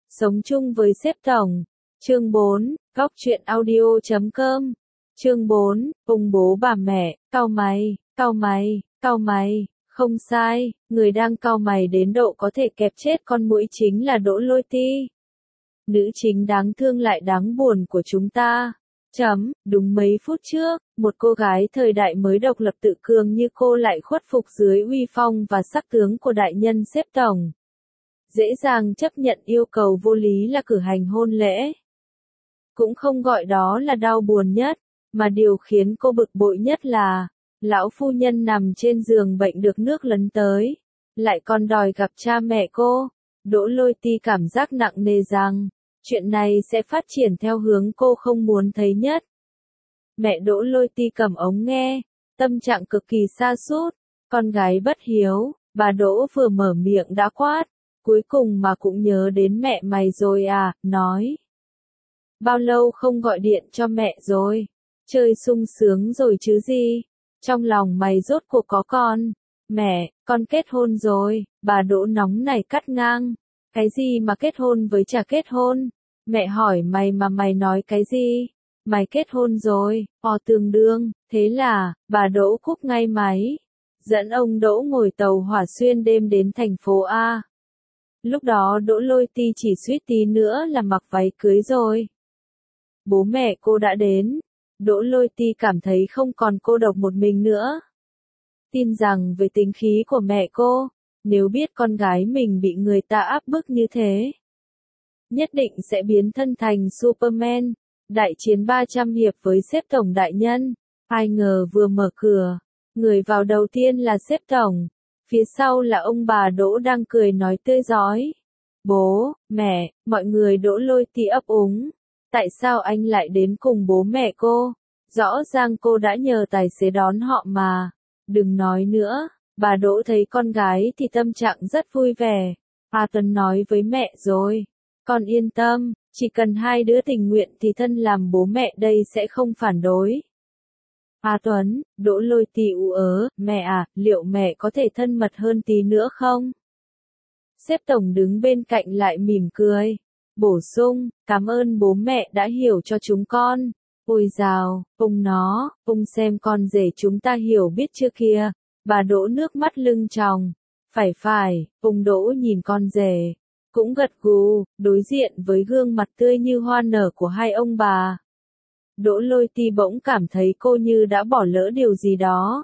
Sống chung với sếp tổng. Chương 4, Góc truyện audio.com. Chương 4, ông bố bà mẹ, cau mày, cau mày, cau mày, không sai, người đang cau mày đến độ có thể kẹp chết con muỗi chính là Đỗ Lôi Ti. Nữ chính đáng thương lại đáng buồn của chúng ta. Đúng mấy phút trước, một cô gái thời đại mới độc lập tự cường như cô lại khuất phục dưới uy phong và sắc tướng của đại nhân sếp tổng. Dễ dàng chấp nhận yêu cầu vô lý là cử hành hôn lễ. Cũng không gọi đó là đau buồn nhất, mà điều khiến cô bực bội nhất là, lão phu nhân nằm trên giường bệnh được nước lấn tới, lại còn đòi gặp cha mẹ cô. Đỗ Lôi Ti cảm giác nặng nề rằng, chuyện này sẽ phát triển theo hướng cô không muốn thấy nhất. Mẹ Đỗ Lôi Ti cầm ống nghe, tâm trạng cực kỳ sa sút, con gái bất hiếu, bà Đỗ vừa mở miệng đã quát, cuối cùng mà cũng nhớ đến mẹ mày rồi à, nói. Bao lâu không gọi điện cho mẹ rồi, chơi sung sướng rồi chứ gì, trong lòng mày rốt cuộc có con. Mẹ, con kết hôn rồi, bà Đỗ nóng này cắt ngang. Cái gì mà kết hôn với chả kết hôn? Mẹ hỏi mày mà mày nói cái gì? Mày kết hôn rồi, tương đương, thế là, bà Đỗ cúp ngay máy. Dẫn ông Đỗ ngồi tàu hỏa xuyên đêm đến thành phố A. Lúc đó Đỗ Lôi Ti chỉ suýt tí nữa là mặc váy cưới rồi. Bố mẹ cô đã đến. Đỗ Lôi Ti cảm thấy không còn cô độc một mình nữa. Tin rằng với tính khí của mẹ cô, nếu biết con gái mình bị người ta áp bức như thế, nhất định sẽ biến thân thành Superman, đại chiến 300 hiệp với sếp tổng đại nhân. Ai ngờ vừa mở cửa, người vào đầu tiên là sếp tổng, phía sau là ông bà Đỗ đang cười nói tươi rói. Bố, mẹ, mọi người. Đỗ Lôi Ti ấp úng. Tại sao anh lại đến cùng bố mẹ cô? Rõ ràng cô đã nhờ tài xế đón họ mà. Đừng nói nữa. Bà Đỗ thấy con gái thì tâm trạng rất vui vẻ. Tuấn nói với mẹ rồi. Con yên tâm, chỉ cần hai đứa tình nguyện thì thân làm bố mẹ đây sẽ không phản đối. Tuấn, Đỗ Lôi Ti ú ớ, mẹ à, liệu mẹ có thể thân mật hơn tí nữa không? Sếp tổng đứng bên cạnh lại mỉm cười. Bổ sung, cảm ơn bố mẹ đã hiểu cho chúng con. Ôi dào, ông xem con rể chúng ta hiểu biết chưa kìa. Bà Đỗ nước mắt lưng tròng. Phải, ông Đỗ nhìn con rể, cũng gật gù, đối diện với gương mặt tươi như hoa nở của hai ông bà. Đỗ Lôi Ti bỗng cảm thấy cô như đã bỏ lỡ điều gì đó.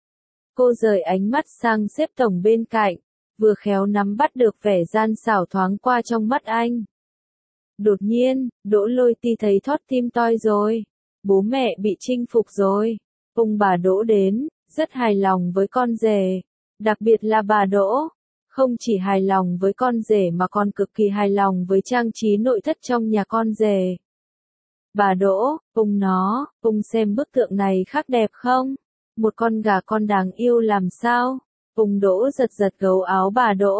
Cô rời ánh mắt sang sếp tổng bên cạnh, vừa khéo nắm bắt được vẻ gian xảo thoáng qua trong mắt anh. Đột nhiên, Đỗ Lôi Ti thấy thót tim toi rồi. Bố mẹ bị chinh phục rồi. Ông bà Đỗ đến, rất hài lòng với con rể. Đặc biệt là bà Đỗ. Không chỉ hài lòng với con rể mà còn cực kỳ hài lòng với trang trí nội thất trong nhà con rể. Bà Đỗ, ông xem bức tượng này khác đẹp không? Một con gà con đáng yêu làm sao? Ông Đỗ giật gấu áo bà Đỗ.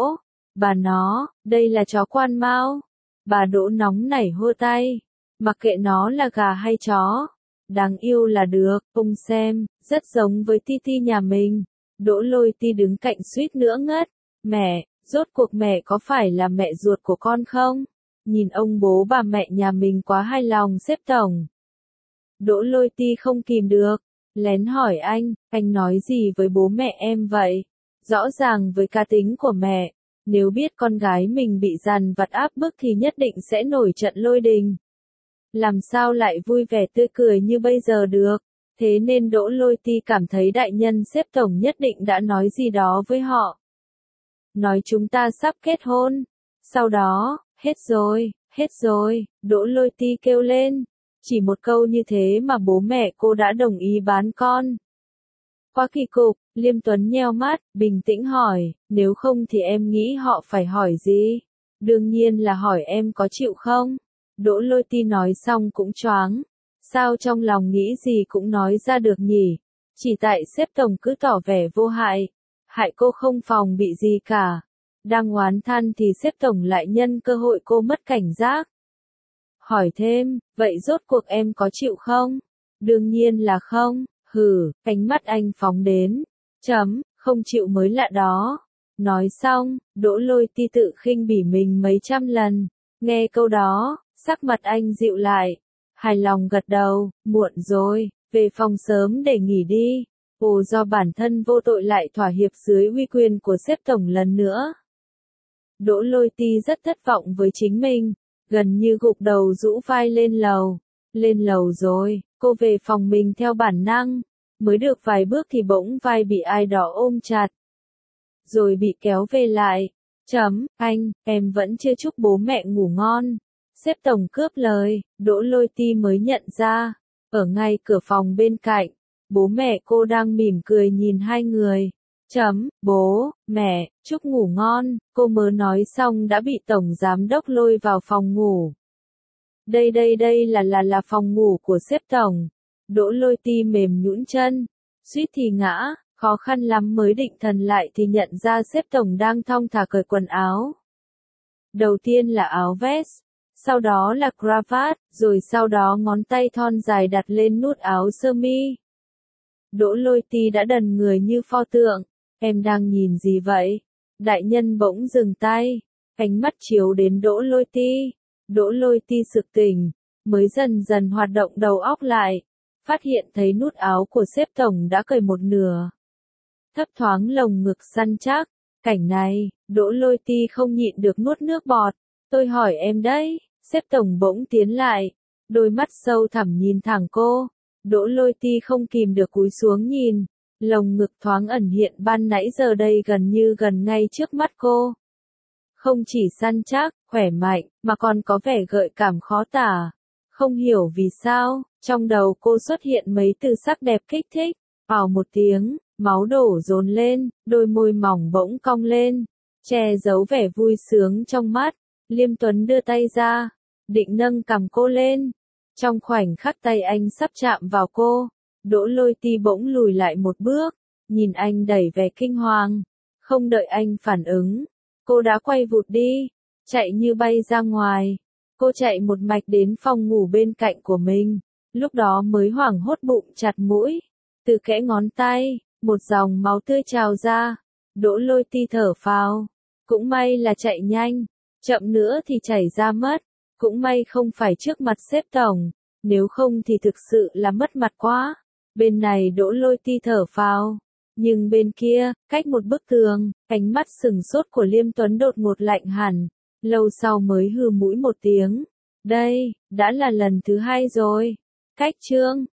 Đây là chó quan mao. Bà Đỗ nóng nảy hô tay. Mặc kệ nó là gà hay chó. Đáng yêu là được, ông xem, rất giống với Titi nhà mình. Đỗ Lôi Ti đứng cạnh suýt nữa ngất. Mẹ, rốt cuộc mẹ có phải là mẹ ruột của con không? Nhìn ông bố bà mẹ nhà mình quá hài lòng sếp tổng. Đỗ Lôi Ti không kìm được, lén hỏi anh nói gì với bố mẹ em vậy? Rõ ràng với cá tính của mẹ, nếu biết con gái mình bị dằn vặt áp bức thì nhất định sẽ nổi trận lôi đình. Làm sao lại vui vẻ tươi cười như bây giờ được? Thế nên Đỗ Lôi Ti cảm thấy đại nhân sếp tổng nhất định đã nói gì đó với họ. Nói chúng ta sắp kết hôn. Sau đó, hết rồi, Đỗ Lôi Ti kêu lên. Chỉ một câu như thế mà bố mẹ cô đã đồng ý bán con. Quá kỳ cục, Liêm Tuấn nheo mắt, bình tĩnh hỏi, nếu không thì em nghĩ họ phải hỏi gì? Đương nhiên là hỏi em có chịu không? Đỗ Lôi Ti nói xong cũng choáng. Sao trong lòng nghĩ gì cũng nói ra được nhỉ? Chỉ tại sếp tổng cứ tỏ vẻ vô hại. Hại cô không phòng bị gì cả. Đang oán than thì sếp tổng lại nhân cơ hội cô mất cảnh giác. Hỏi thêm, vậy rốt cuộc em có chịu không? Đương nhiên là không. Ánh mắt anh phóng đến. Không chịu mới lạ đó. Nói xong, Đỗ Lôi Ti tự khinh bỉ mình mấy trăm lần. Nghe câu đó, sắc mặt anh dịu lại. Hài lòng gật đầu, muộn rồi, về phòng sớm để nghỉ đi. Ồ, do bản thân vô tội lại thỏa hiệp dưới uy quyền của sếp tổng lần nữa. Đỗ Lôi Ti rất thất vọng với chính mình, gần như gục đầu rũ vai lên lầu. Lên lầu rồi, cô về phòng mình theo bản năng, mới được vài bước thì bỗng vai bị ai đó ôm chặt. Rồi bị kéo về lại. Anh, em vẫn chưa chúc bố mẹ ngủ ngon. Sếp tổng cướp lời, Đỗ Lôi Ti mới nhận ra, ở ngay cửa phòng bên cạnh, bố mẹ cô đang mỉm cười nhìn hai người. Bố, mẹ, chúc ngủ ngon, cô mới nói xong đã bị tổng giám đốc lôi vào phòng ngủ. Đây là phòng ngủ của sếp tổng. Đỗ Lôi Ti mềm nhũn chân, suýt thì ngã, khó khăn lắm mới định thần lại thì nhận ra sếp tổng đang thong thả cởi quần áo. Đầu tiên là áo vest, sau đó là cravat, rồi sau đó ngón tay thon dài đặt lên nút áo sơ mi. Đỗ Lôi Ti đã đần người như pho tượng. Em đang nhìn gì vậy? Đại nhân bỗng dừng tay, ánh mắt chiếu đến Đỗ Lôi Ti. Đỗ Lôi Ti sực tỉnh, mới dần dần hoạt động đầu óc lại, phát hiện thấy nút áo của sếp tổng đã cởi một nửa. Thấp thoáng lồng ngực săn chắc, cảnh này, Đỗ Lôi Ti không nhịn được nuốt nước bọt. Tôi hỏi em đấy, sếp tổng bỗng tiến lại, đôi mắt sâu thẳm nhìn thẳng cô. Đỗ Lôi Ti không kìm được cúi xuống nhìn, lồng ngực thoáng ẩn hiện ban nãy giờ đây gần như gần ngay trước mắt cô. Không chỉ săn chắc, khỏe mạnh, mà còn có vẻ gợi cảm khó tả. Không hiểu vì sao, trong đầu cô xuất hiện mấy từ sắc đẹp kích thích. Ào một tiếng, máu đổ dồn lên, đôi môi mỏng bỗng cong lên, che giấu vẻ vui sướng trong mắt. Liêm Tuấn đưa tay ra, định nâng cằm cô lên. Trong khoảnh khắc tay anh sắp chạm vào cô, Đỗ Lôi Ti bỗng lùi lại một bước, nhìn anh đầy vẻ kinh hoàng. Không đợi anh phản ứng, cô đã quay vụt đi, chạy như bay ra ngoài. Cô chạy một mạch đến phòng ngủ bên cạnh của mình, lúc đó mới hoảng hốt bụng chặt mũi. Từ kẽ ngón tay, một dòng máu tươi trào ra. Đỗ Lôi Ti thở phào. Cũng may là chạy nhanh, chậm nữa thì chảy ra mất. Cũng may không phải trước mặt sếp tổng, nếu không thì thực sự là mất mặt quá. Bên này Đỗ Lôi Ti thở phào, nhưng bên kia, cách một bức tường, ánh mắt sừng sốt của Liêm Tuấn đột ngột lạnh hẳn, lâu sau mới hừ mũi một tiếng. Đây, đã là lần thứ hai rồi. Cách chương